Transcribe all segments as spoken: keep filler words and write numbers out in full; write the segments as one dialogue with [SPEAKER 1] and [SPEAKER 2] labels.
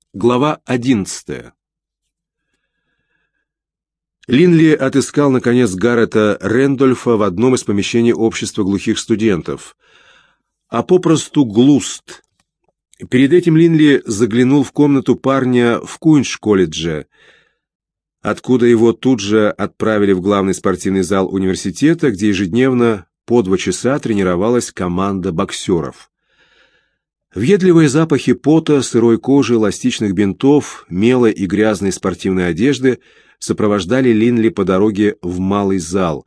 [SPEAKER 1] Глава одиннадцатая. Линли отыскал, наконец, Гаррета Рэндольфа в одном из помещений общества глухих студентов, а попросту Глуст. Перед этим Линли заглянул в комнату парня в Куинс-колледже, откуда его тут же отправили в главный спортивный зал университета, где ежедневно по два часа тренировалась команда боксеров. Въедливые запахи пота, сырой кожи, эластичных бинтов, мела и грязной спортивной одежды сопровождали Линли по дороге в малый зал,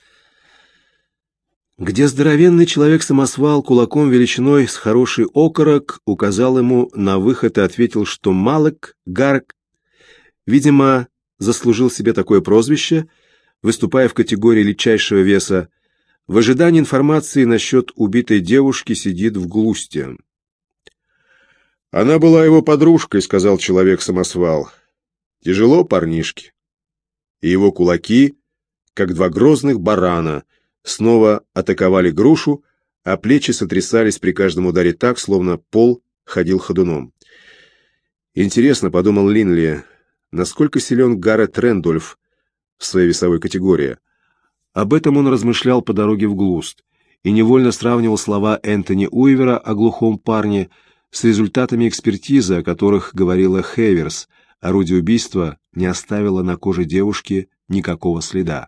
[SPEAKER 1] где здоровенный человек-самосвал кулаком величиной с хороший окорок указал ему на выход и ответил, что Малек Гарк, видимо, заслужил себе такое прозвище, выступая в категории легчайшего веса, в ожидании информации насчет убитой девушки сидит в Глусте. «Она была его подружкой», — сказал человек-самосвал. «Тяжело парнишке». И его кулаки, как два грозных барана, снова атаковали грушу, а плечи сотрясались при каждом ударе так, словно пол ходил ходуном. «Интересно», — подумал Линли, — «насколько силен Гаррет Рэндольф в своей весовой категории?» Об этом он размышлял по дороге в Глуст и невольно сравнивал слова Энтони Уивера о глухом парне с результатами экспертизы, о которых говорила Хеверс. Орудие убийства не оставило на коже девушки никакого следа.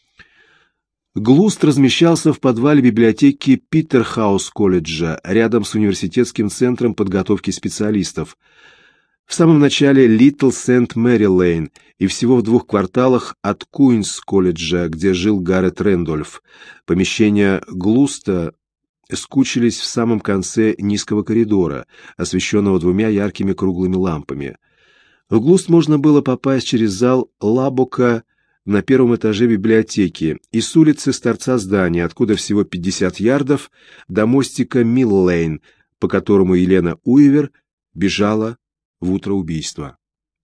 [SPEAKER 1] Глуст размещался в подвале библиотеки Питерхаус-колледжа, рядом с университетским центром подготовки специалистов. В самом начале Литл Сент-Мэри-Лейн и всего в двух кварталах от Куинс-колледжа, где жил Гаррет Рэндольф. Помещения Глуста скучились в самом конце низкого коридора, освещенного двумя яркими круглыми лампами. В Глуст можно было попасть через зал Лабока на первом этаже библиотеки и с улицы с торца здания, откуда всего пятьдесят ярдов, до мостика Милл-Лейн, по которому Елена Уивер бежала в утро убийства.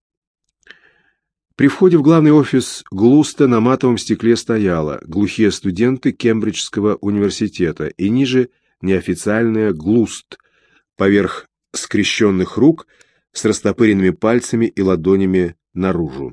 [SPEAKER 1] При входе в главный офис Глуста на матовом стекле стояло «Глухие студенты Кембриджского университета» и ниже неофициальное «Глуст» поверх скрещенных рук с растопыренными пальцами и ладонями наружу.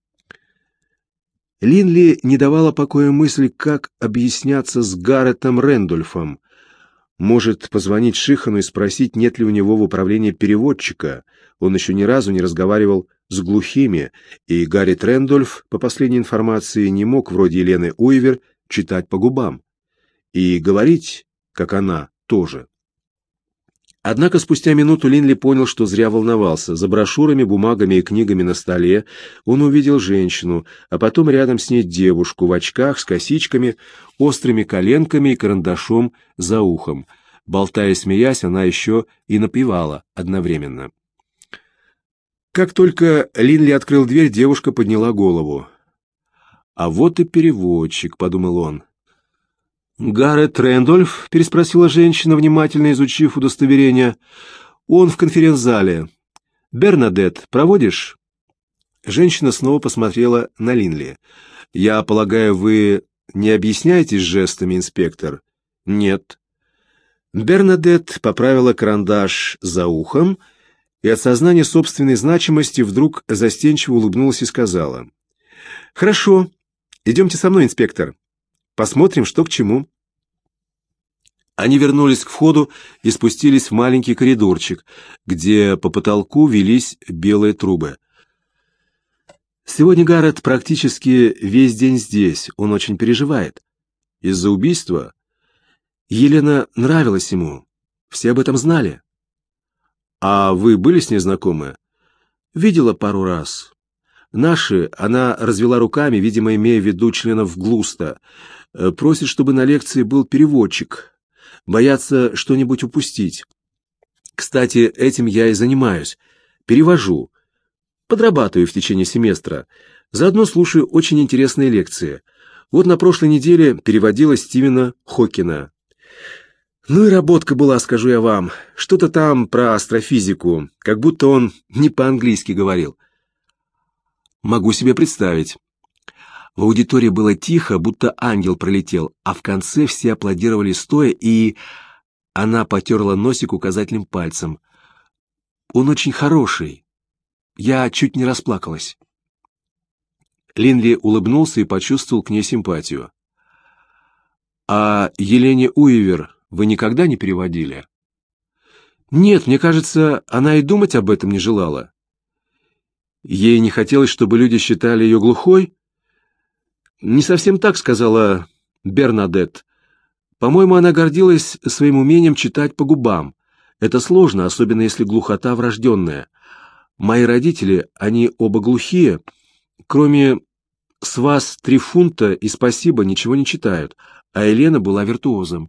[SPEAKER 1] Линли не давала покоя мысли, как объясняться с Гарретом Рэндольфом. Может, позвонить Шихану и спросить, нет ли у него в управлении переводчика. Он еще ни разу не разговаривал с глухими, и Гаррет Рэндольф, по последней информации, не мог, вроде Елены Уивер, читать по губам. И говорить, как она, тоже. Однако спустя минуту Линли понял, что зря волновался. За брошюрами, бумагами и книгами на столе он увидел женщину, а потом рядом с ней девушку в очках с косичками, острыми коленками и карандашом за ухом. Болтая и смеясь, она еще и напевала одновременно. Как только Линли открыл дверь, девушка подняла голову. «А вот и переводчик», — подумал он. «Гаррет Рэндольф?» — переспросила женщина, внимательно изучив удостоверение. «Он в конференц-зале. Бернадетт, проводишь?» Женщина снова посмотрела на Линли. «Я полагаю, вы не объясняетесь жестами, инспектор?» «Нет». Бернадетт поправила карандаш за ухом и от сознания собственной значимости вдруг застенчиво улыбнулась и сказала: «Хорошо, идемте со мной, инспектор. Посмотрим, что к чему». Они вернулись к входу и спустились в маленький коридорчик, где по потолку велись белые трубы. Сегодня Гаррет практически весь день здесь, он очень переживает. Из-за убийства Елена нравилась ему, все об этом знали. «А вы были с ней знакомы?» «Видела пару раз. Наши», — она развела руками, видимо, имея в виду членов Глуста, «просит, чтобы на лекции был переводчик. Боятся что-нибудь упустить. Кстати, этим я и занимаюсь. Перевожу. Подрабатываю в течение семестра. Заодно слушаю очень интересные лекции. Вот на прошлой неделе переводила Стивена Хокина. Ну и работка была, скажу я вам. Что-то там про астрофизику, как будто он не по-английски говорил». «Могу себе представить». В аудитории было тихо, будто ангел пролетел, а в конце все аплодировали стоя, и она потерла носик указательным пальцем. «Он очень хороший, Я чуть не расплакалась». Линли улыбнулся и почувствовал к ней симпатию. «А Елене Уивер вы никогда не переводили?» «Нет, мне кажется, она и думать об этом не желала». «Ей не хотелось, чтобы люди считали ее глухой?» «Не совсем так», — сказала Бернадетт. «По-моему, она гордилась своим умением читать по губам. Это сложно, особенно если глухота врожденная. Мои родители, они оба глухие, кроме «С вас три фунта» и «Спасибо» ничего не читают, а Елена была виртуозом».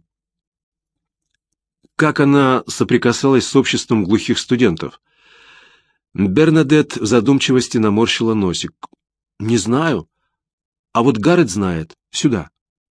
[SPEAKER 1] Как она соприкасалась с обществом глухих студентов? Бернадетт в задумчивости наморщила носик. «Не знаю. А вот Гаррет знает. Сюда».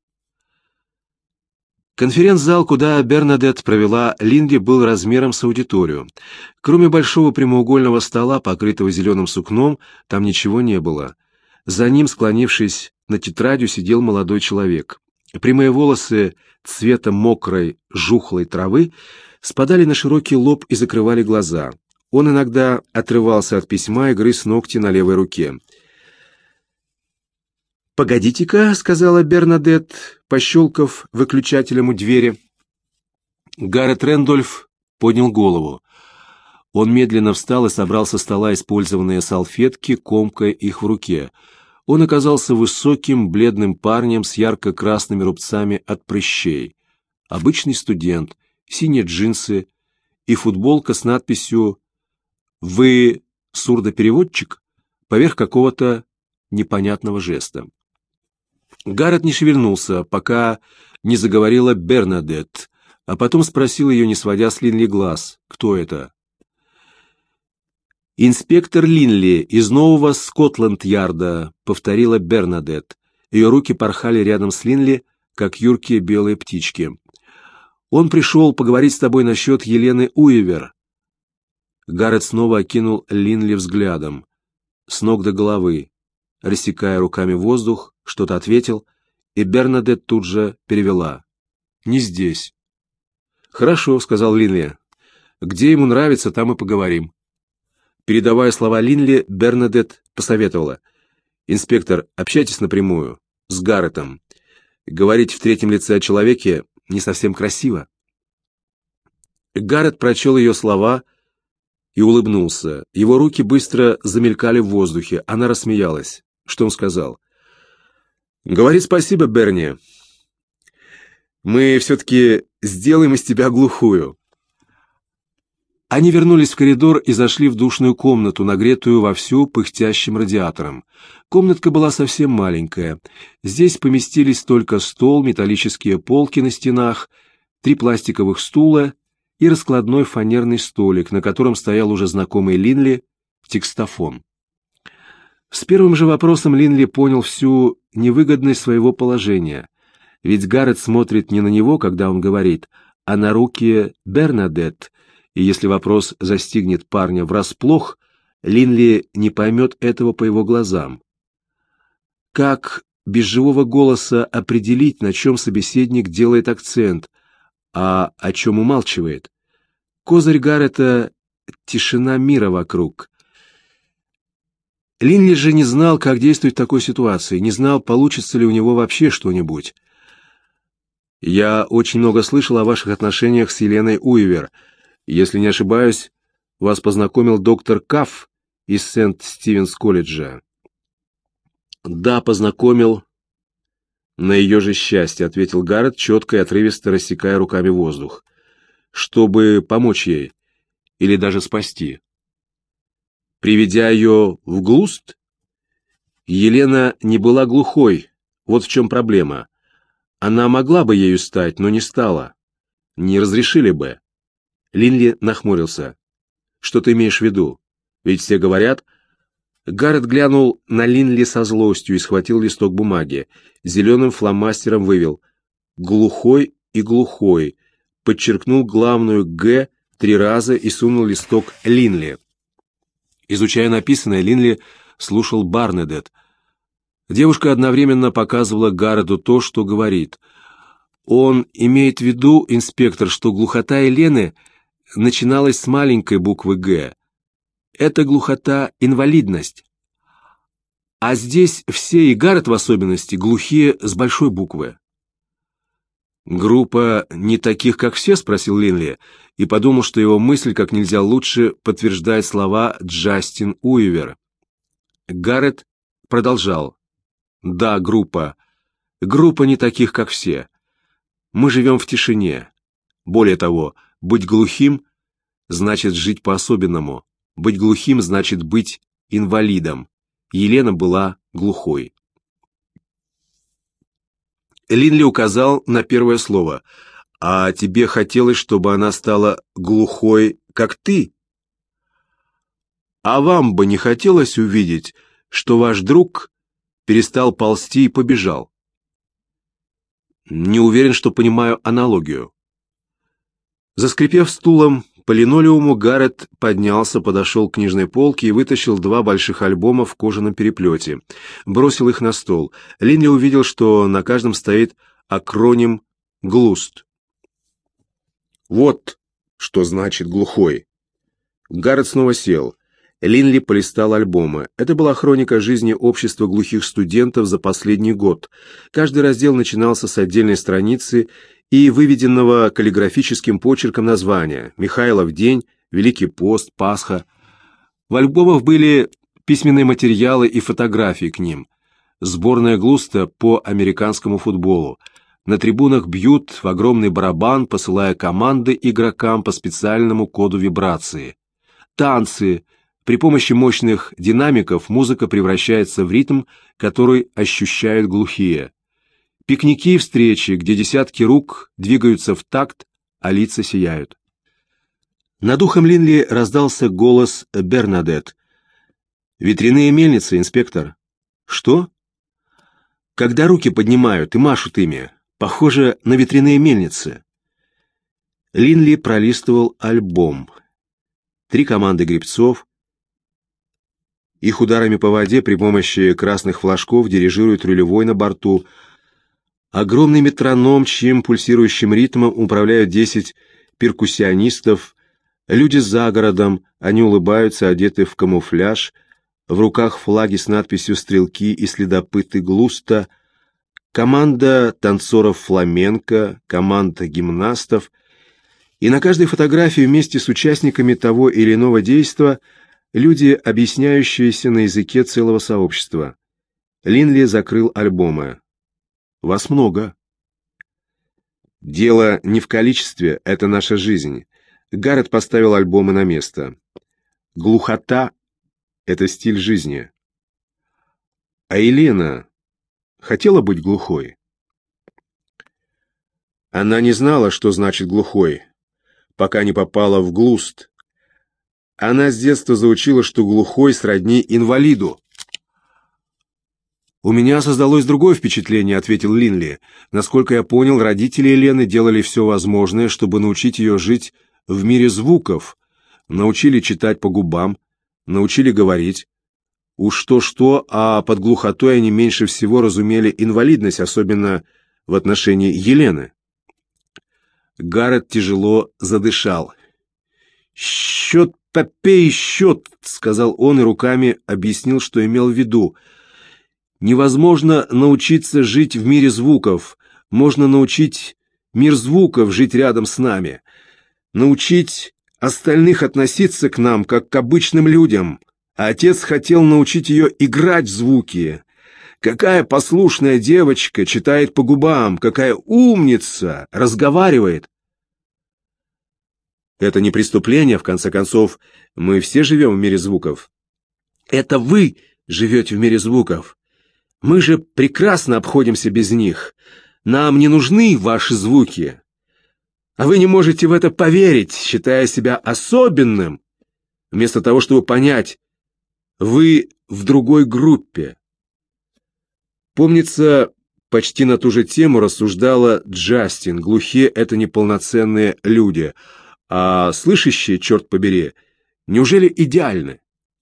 [SPEAKER 1] Конференц-зал, куда Бернадетт провела Линли, был размером с аудиторию. Кроме большого прямоугольного стола, покрытого зеленым сукном, там ничего не было. За ним, склонившись над тетрадью, сидел молодой человек. Прямые волосы цвета мокрой, жухлой травы спадали на широкий лоб и закрывали глаза. Он иногда отрывался от письма и грыз ногти на левой руке. «Погодите-ка», — сказала Бернадетт, пощелкав выключателем у двери. Гаррет Рэндольф поднял голову. Он медленно встал и собрал со стола использованные салфетки, комкая их в руке. Он оказался высоким, бледным парнем с ярко-красными рубцами от прыщей. Обычный студент, синие джинсы и футболка с надписью «Вы сурдопереводчик?» поверх какого-то непонятного жеста. Гаррет не шевельнулся, пока не заговорила Бернадетт, а потом спросил ее, не сводя с Линли глаз, кто это. «Инспектор Линли из нового Скотланд-Ярда», — повторила Бернадетт. Ее руки порхали рядом с Линли, как юркие белые птички. «Он пришел поговорить с тобой насчет Елены Уивер». Гаррет снова окинул Линли взглядом, с ног до головы. Рассекая руками воздух, что-то ответил, и Бернадетт тут же перевела. «Не здесь». «Хорошо», — сказал Линли. «Где ему нравится, там и поговорим». Передавая слова Линли, Бернадетт посоветовала. «Инспектор, общайтесь напрямую, с Гарретом. Говорить в третьем лице о человеке не совсем красиво». Гаррет прочел ее слова и улыбнулся. Его руки быстро замелькали в воздухе. Она рассмеялась. Что он сказал? «Говори спасибо, Берни. Мы все-таки сделаем из тебя глухую». Они вернулись в коридор и зашли в душную комнату, нагретую вовсю пыхтящим радиатором. Комнатка была совсем маленькая. Здесь поместились только стол, металлические полки на стенах, три пластиковых стула и раскладной фанерный столик, на котором стоял уже знакомый Линли текстофон. С первым же вопросом Линли понял всю невыгодность своего положения. Ведь Гаррет смотрит не на него, когда он говорит, а на руки Бернадетт, и если вопрос застигнет парня врасплох, Линли не поймет этого по его глазам. Как без живого голоса определить, на чем собеседник делает акцент, а о чем умалчивает? Козырь Гаррета — тишина мира вокруг. Линли же не знал, как действовать в такой ситуации, не знал, получится ли у него вообще что-нибудь. «Я очень много слышал о ваших отношениях с Еленой Уивер. Если не ошибаюсь, вас познакомил доктор Кафф из Сент-Стивенс-колледжа». «Да, познакомил. На ее же счастье», — ответил Гаррет, четко и отрывисто рассекая руками воздух. «Чтобы помочь ей или даже спасти. Приведя ее в Глуст, Елена не была глухой, вот в чем проблема. Она могла бы ею стать, но не стала. Не разрешили бы». Линли нахмурился. «Что ты имеешь в виду? Ведь все говорят...» Гаррет глянул на Линли со злостью и схватил листок бумаги. Зеленым фломастером вывел «глухой» и «глухой», подчеркнул главную «г» три раза и сунул листок Линли. Изучая написанное, Линли слушал Бернадетт. Девушка одновременно показывала Гаррету то, что говорит. Он имеет в виду, инспектор, что глухота Елены начиналась с маленькой буквы «Г». Это глухота — инвалидность. А здесь все, и Гаррет в особенности, глухие с большой буквы. «Группа не таких, как все?» — спросил Линли, и подумал, что его мысль как нельзя лучше подтверждает слова Джастин Уивер. Гаррет продолжал. «Да, группа. Группа не таких, как все. Мы живем в тишине. Более того, быть глухим значит жить по-особенному. Быть глухим значит быть инвалидом. Елена была глухой». Линли указал на первое слово. «А тебе хотелось, чтобы она стала глухой, как ты? А вам бы не хотелось увидеть, что ваш друг перестал ползти и побежал?» «Не уверен, что понимаю аналогию». Заскрипев стулом по линолеуму, Гаррет поднялся, подошел к книжной полке и вытащил два больших альбома в кожаном переплете. Бросил их на стол. Линли увидел, что на каждом стоит акроним ГЛУСТ. Вот что значит глухой. Гаррет снова сел. Линли полистал альбомы. Это была хроника жизни общества глухих студентов за последний год. Каждый раздел начинался с отдельной страницы и выведенного каллиграфическим почерком названия: «Михайлов день», «Великий пост», «Пасха». В альбомах были письменные материалы и фотографии к ним. Сборная ГЛУСТа по американскому футболу. На трибунах бьют в огромный барабан, посылая команды игрокам по специальному коду вибрации. Танцы. При помощи мощных динамиков музыка превращается в ритм, который ощущают глухие. Пикники и встречи, где десятки рук двигаются в такт, а лица сияют. Над ухом Линли раздался голос Бернадетт. «Ветряные мельницы, инспектор». «Что?» «Когда руки поднимают и машут ими, похоже на ветряные мельницы». Линли пролистывал альбом. Три команды гребцов. Их ударами по воде при помощи красных флажков дирижирует рулевой на борту. Огромный метроном, чьим пульсирующим ритмом управляют десять перкуссионистов. Люди за городом, они улыбаются, одеты в камуфляж. В руках флаги с надписью «Стрелки и следопыты ГЛУСТа». Команда танцоров фламенко, команда гимнастов. И на каждой фотографии вместе с участниками того или иного действа люди, объясняющиеся на языке целого сообщества. Линли закрыл альбомы. «Вас много». «Дело не в количестве, это наша жизнь». Гаррет поставил альбомы на место. «Глухота — это стиль жизни». «А Елена хотела быть глухой?» Она не знала, что значит глухой, пока не попала в ГЛУСТ. Она с детства заучила, что глухой сродни инвалиду. «У меня создалось другое впечатление», — ответил Линли. «Насколько я понял, родители Елены делали все возможное, чтобы научить ее жить в мире звуков, научили читать по губам, научили говорить. Уж что-что, а под глухотой они меньше всего разумели инвалидность, особенно в отношении Елены». Гаррет тяжело задышал. «Счет, попей счет», — сказал он и руками объяснил, что имел в виду. «Невозможно научиться жить в мире звуков. Можно научить мир звуков жить рядом с нами. Научить остальных относиться к нам, как к обычным людям. А отец хотел научить ее играть в звуки. Какая послушная девочка читает по губам, какая умница, разговаривает». «Это не преступление, в конце концов, мы все живем в мире звуков». «Это вы живете в мире звуков. Мы же прекрасно обходимся без них. Нам не нужны ваши звуки. А вы не можете в это поверить, считая себя особенным, вместо того, чтобы понять, вы в другой группе». Помнится, почти на ту же тему рассуждала Джастин. Глухие — это неполноценные люди, а слышащие, черт побери, неужели идеальны?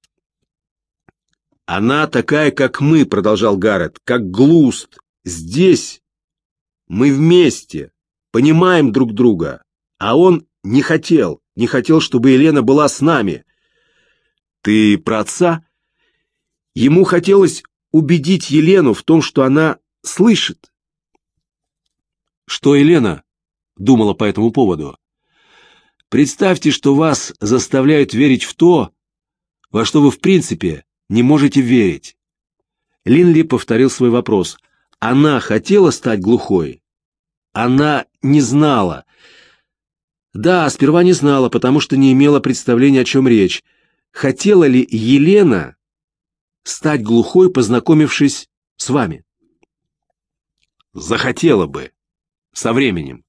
[SPEAKER 1] «Она такая, как мы», — продолжал Гаррет, — «как ГЛУСТ. Здесь мы вместе, понимаем друг друга, а он не хотел, не хотел, чтобы Елена была с нами. Ты про отца? Ему хотелось убедить Елену в том, что она слышит. Что Елена думала по этому поводу? Представьте, что вас заставляют верить в то, во что вы в принципе не можете верить. Линли повторил свой вопрос. Она хотела стать глухой? Она не знала. Да, сперва не знала, потому что не имела представления, о чем речь. Хотела ли Елена стать глухой, познакомившись с вами? Захотела бы. Со временем.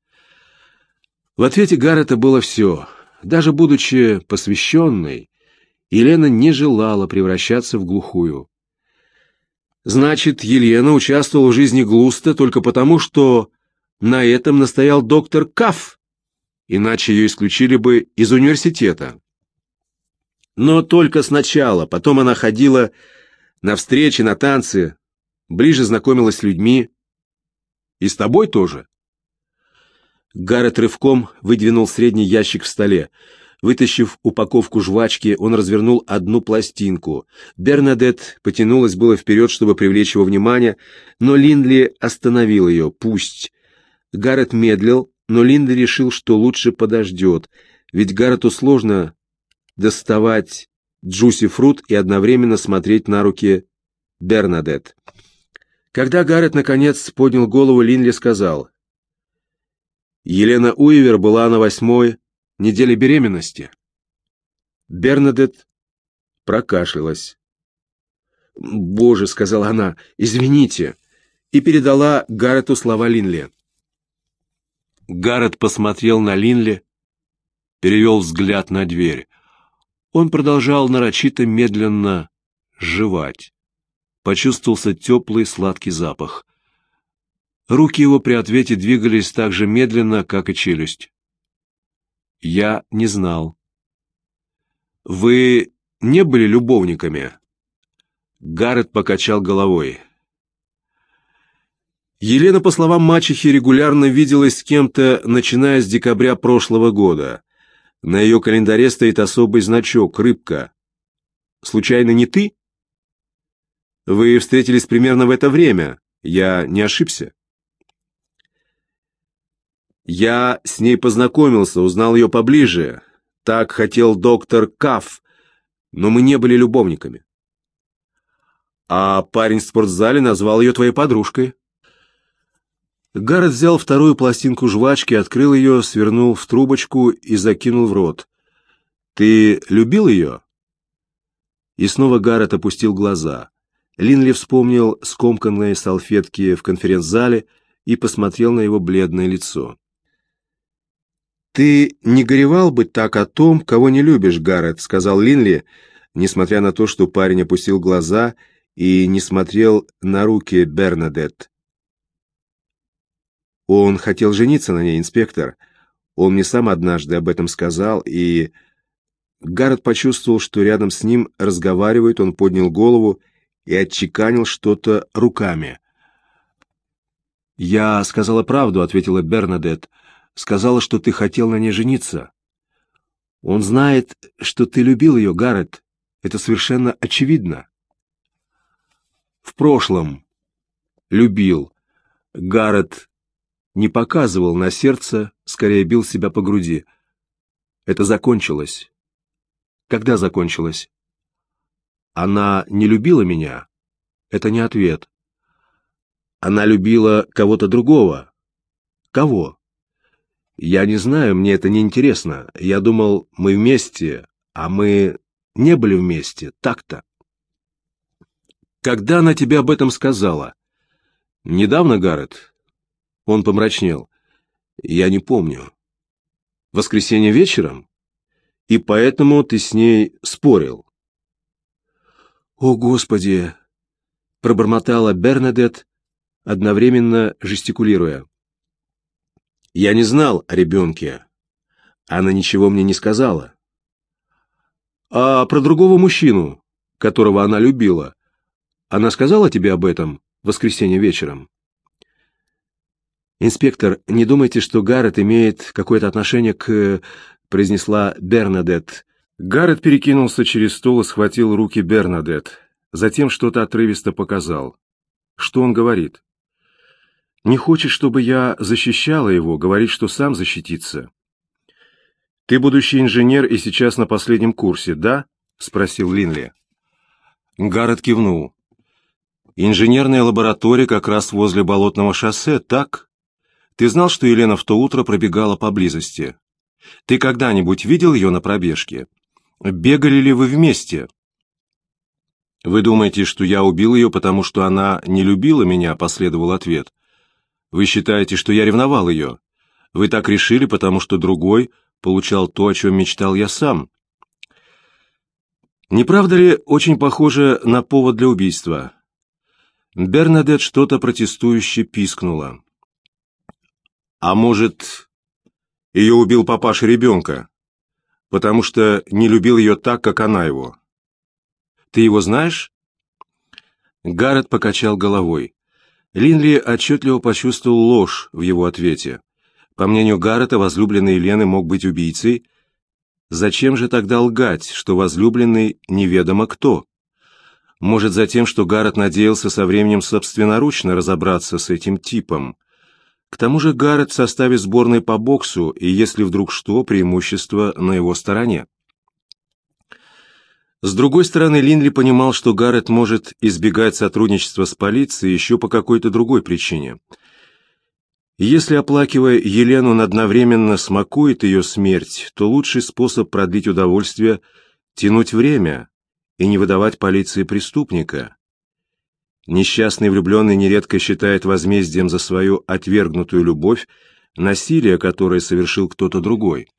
[SPEAKER 1] В ответе Гаррета было все. Даже будучи посвященной, Елена не желала превращаться в глухую. Значит, Елена участвовала в жизни Глуста только потому, что на этом настоял доктор Каф, иначе ее исключили бы из университета. Но только сначала, потом она ходила на встречи, на танцы, ближе знакомилась с людьми. И с тобой тоже. Гаррет рывком выдвинул средний ящик в столе. Вытащив упаковку жвачки, он развернул одну пластинку. Бернадетт потянулась было вперед, чтобы привлечь его внимание, но Линдли остановил ее. Пусть. Гаррет медлил, но Линдли решил, что лучше подождет, ведь Гаррету сложно доставать Джуси Фрут и одновременно смотреть на руки Бернадетт. Когда Гаррет наконец поднял голову, Линли сказал: «Елена Уивер была на восьмой неделе беременности». Бернадетт прокашлялась. «Боже», — сказала она, — «извините», и передала Гаррету слова Линли. Гаррет посмотрел на Линли, перевел взгляд на дверь. Он продолжал нарочито медленно жевать. Почувствовался теплый сладкий запах. Руки его при ответе двигались так же медленно, как и челюсть. «Я не знал». «Вы не были любовниками?» Гаррет покачал головой. Елена, по словам мачехи, регулярно виделась с кем-то, начиная с декабря прошлого года. На ее календаре стоит особый значок — рыбка. «Случайно не ты?» «Вы встретились примерно в это время. Я не ошибся?» «Я с ней познакомился, узнал ее поближе. Так хотел доктор Каф, но мы не были любовниками». «А парень в спортзале назвал ее твоей подружкой». Гаррет взял вторую пластинку жвачки, открыл ее, свернул в трубочку и закинул в рот. «Ты любил ее?» И снова Гаррет опустил глаза. Линли вспомнил скомканные салфетки в конференц-зале и посмотрел на его бледное лицо. «Ты не горевал бы так о том, кого не любишь, Гаррет», — сказал Линли, несмотря на то, что парень опустил глаза и не смотрел на руки Бернадетт. «Он хотел жениться на ней, инспектор. Он мне сам однажды об этом сказал, и...» Гаррет почувствовал, что рядом с ним разговаривает, он поднял голову и отчеканил что-то руками. «Я сказала правду», — ответила Бернадетт. «Сказала, что ты хотел на ней жениться. Он знает, что ты любил ее, Гаррет. Это совершенно очевидно». «В прошлом любил». Гаррет не показывал на сердце, скорее бил себя по груди. «Это закончилось». «Когда закончилось?» «Она не любила меня?» «Это не ответ». «Она любила кого-то другого». «Кого?» «Я не знаю, мне это не интересно. Я думал, мы вместе, а мы не были вместе, так-то». «Когда она тебе об этом сказала?» «Недавно, Гаррет?» Он помрачнел. «Я не помню». «В воскресенье вечером? И поэтому ты с ней спорил?» «О, Господи!» — пробормотала Бернадетт, одновременно жестикулируя. «Я не знал о ребенке. Она ничего мне не сказала». «А про другого мужчину, которого она любила, она сказала тебе об этом в воскресенье вечером?» «Инспектор, не думайте, что Гаррет имеет какое-то отношение к...» — произнесла Бернадетт. Гаррет перекинулся через стол и схватил руки Бернадетт. Затем что-то отрывисто показал. Что он говорит? Не хочет, чтобы я защищала его, говорит, что сам защитится. Ты будущий инженер и сейчас на последнем курсе, да? Спросил Линли. Гаррет кивнул. Инженерная лаборатория как раз возле Болотного шоссе, так? Ты знал, что Елена в то утро пробегала поблизости? Ты когда-нибудь видел ее на пробежке? Бегали ли вы вместе? Вы думаете, что я убил ее, потому что она не любила меня, последовал ответ. Вы считаете, что я ревновал ее? Вы так решили, потому что другой получал то, о чем мечтал я сам. Не правда ли очень похоже на повод для убийства? Бернадетт что-то протестующе пискнула. А может, ее убил папаша ребенка, потому что не любил ее так, как она его? Ты его знаешь? Гаррет покачал головой. Линли отчетливо почувствовал ложь в его ответе. По мнению Гаррета, возлюбленный Елены мог быть убийцей. Зачем же тогда лгать, что возлюбленный неведомо кто? Может, за тем, что Гаррет надеялся со временем собственноручно разобраться с этим типом. К тому же Гаррет в составе сборной по боксу, и если вдруг что, преимущество на его стороне. С другой стороны, Линли понимал, что Гаррет может избегать сотрудничества с полицией еще по какой-то другой причине. Если, оплакивая Елену, он одновременно смакует ее смерть, то лучший способ продлить удовольствие – тянуть время и не выдавать полиции преступника. Несчастный влюбленный нередко считает возмездием за свою отвергнутую любовь насилие, которое совершил кто-то другой.